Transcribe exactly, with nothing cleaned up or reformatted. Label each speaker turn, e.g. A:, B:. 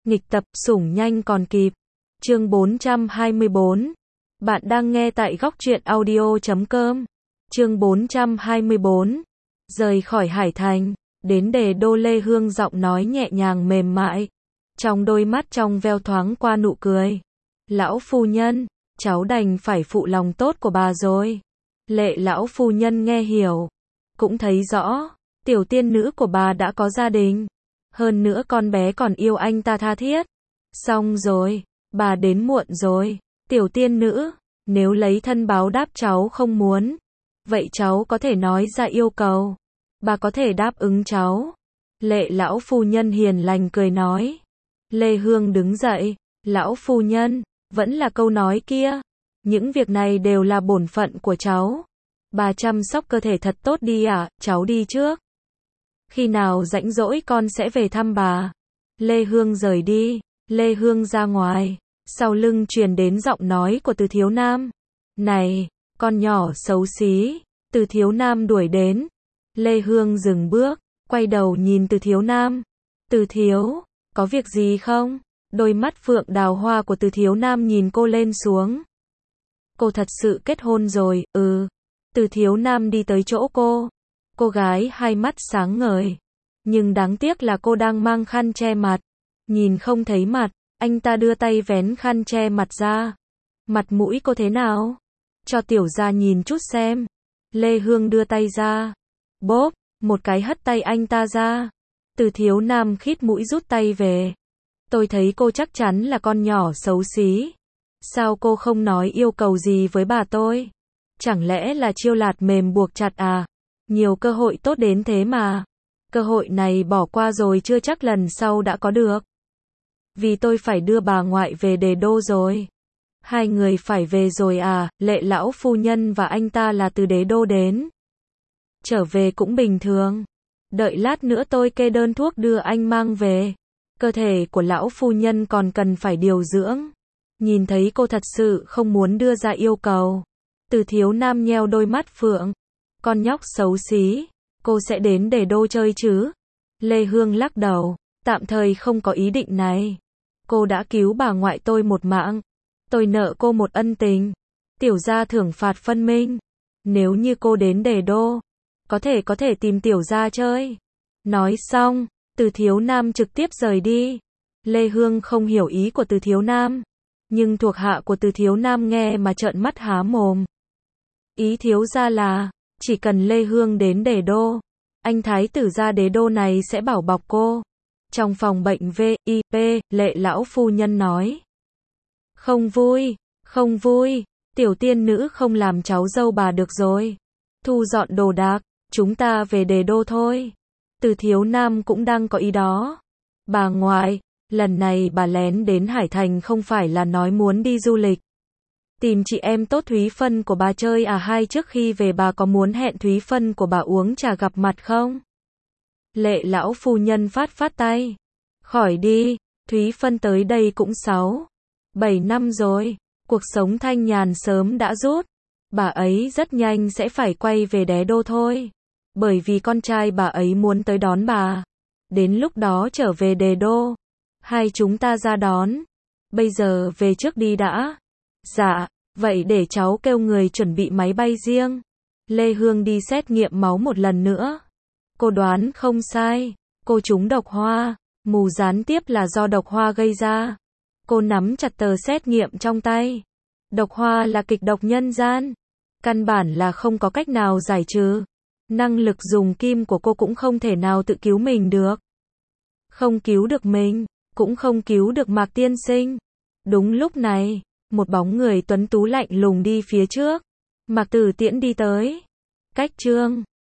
A: Nghịch tập, sủng nhanh còn kịp. Chương bốn trăm hai mươi bốn. Bạn đang nghe tại góc truyện audio chấm com. Chương bốn trăm hai mươi bốn. Rời khỏi Hải Thành, đến Đề Đô. Lê Hương giọng nói nhẹ nhàng mềm mại, trong đôi mắt trong veo thoáng qua nụ cười. Lão phu nhân, cháu đành phải phụ lòng tốt của bà rồi. Lệ lão phu nhân nghe hiểu, cũng thấy rõ, tiểu tiên nữ của bà đã có gia đình. Hơn nữa con bé còn yêu anh ta tha thiết. Xong rồi, bà đến muộn rồi. Tiểu tiên nữ, nếu lấy thân báo đáp cháu không muốn, vậy cháu có thể nói ra yêu cầu. Bà có thể đáp ứng cháu. Lệ lão phu nhân hiền lành cười nói. Lê Hương đứng dậy. Lão phu nhân, vẫn là câu nói kia. Những việc này đều là bổn phận của cháu. Bà chăm sóc cơ thể thật tốt đi à, cháu đi trước. Khi nào rảnh rỗi con sẽ về thăm bà. Lê Hương rời đi. Lê Hương ra ngoài. Sau lưng truyền đến giọng nói của Từ Thiếu Nam. Này, con nhỏ xấu xí. Từ Thiếu Nam đuổi đến. Lê Hương dừng bước, quay đầu nhìn Từ Thiếu Nam. Từ Thiếu, có việc gì không? Đôi mắt phượng đào hoa của Từ Thiếu Nam nhìn cô lên xuống. Cô thật sự kết hôn rồi, ừ. Từ Thiếu Nam đi tới chỗ cô. Cô gái hai mắt sáng ngời. Nhưng đáng tiếc là cô đang mang khăn che mặt. Nhìn không thấy mặt, anh ta đưa tay vén khăn che mặt ra. Mặt mũi cô thế nào? Cho tiểu gia nhìn chút xem. Lê Hương đưa tay ra. Bốp, một cái hất tay anh ta ra. Từ Thiếu Nam khít mũi rút tay về. Tôi thấy cô chắc chắn là con nhỏ xấu xí. Sao cô không nói yêu cầu gì với bà tôi? Chẳng lẽ là chiêu lạt mềm buộc chặt à? Nhiều cơ hội tốt đến thế mà. Cơ hội này bỏ qua rồi chưa chắc lần sau đã có được. Vì tôi phải đưa bà ngoại về Đề Đô rồi. Hai người phải về rồi à? Lệ lão phu nhân và anh ta là từ Đế Đô đến. Trở về cũng bình thường. Đợi lát nữa tôi kê đơn thuốc đưa anh mang về. Cơ thể của lão phu nhân còn cần phải điều dưỡng. Nhìn thấy cô thật sự không muốn đưa ra yêu cầu. Từ Thiếu Nam nheo đôi mắt phượng. Con nhóc xấu xí, cô sẽ đến Đề Đô chơi chứ? Lê Hương lắc đầu, tạm thời không có ý định này. Cô đã cứu bà ngoại tôi một mạng. Tôi nợ cô một ân tình. Tiểu gia thưởng phạt phân minh. Nếu như cô đến Đề Đô, có thể có thể tìm tiểu gia chơi. Nói xong, Từ Thiếu Nam trực tiếp rời đi. Lê Hương không hiểu ý của Từ Thiếu Nam. Nhưng thuộc hạ của Từ Thiếu Nam nghe mà trợn mắt há mồm. Ý thiếu gia là, chỉ cần Lê Hương đến Đề Đô, anh thái tử gia Đế Đô này sẽ bảo bọc cô. Trong phòng bệnh vê i pê, Lệ lão phu nhân nói. Không vui, không vui, tiểu tiên nữ không làm cháu dâu bà được rồi. Thu dọn đồ đạc, chúng ta về Đề Đô thôi. Từ Thiếu Nam cũng đang có ý đó. Bà ngoại, lần này bà lén đến Hải Thành không phải là nói muốn đi du lịch. Tìm chị em tốt Thúy Phân của bà chơi à, hay trước khi về bà có muốn hẹn Thúy Phân của bà uống trà gặp mặt không? Lệ lão phu nhân phát phát tay. Khỏi đi, Thúy Phân tới đây cũng sáu, bảy năm rồi. Cuộc sống thanh nhàn sớm đã rút. Bà ấy rất nhanh sẽ phải quay về Đế Đô thôi. Bởi vì con trai bà ấy muốn tới đón bà. Đến lúc đó trở về Đề Đô. Hai chúng ta ra đón. Bây giờ về trước đi đã. Dạ, vậy để cháu kêu người chuẩn bị máy bay riêng. Lê Hương đi xét nghiệm máu một lần nữa. Cô đoán không sai. Cô trúng độc hoa. Mù gián tiếp là do độc hoa gây ra. Cô nắm chặt tờ xét nghiệm trong tay. Độc hoa là kịch độc nhân gian. Căn bản là không có cách nào giải trừ. Năng lực dùng kim của cô cũng không thể nào tự cứu mình được. Không cứu được mình, cũng không cứu được Mạc tiên sinh. Đúng lúc này, một bóng người tuấn tú lạnh lùng đi phía trước. Mạc Tử Tiễn đi tới. Cách chương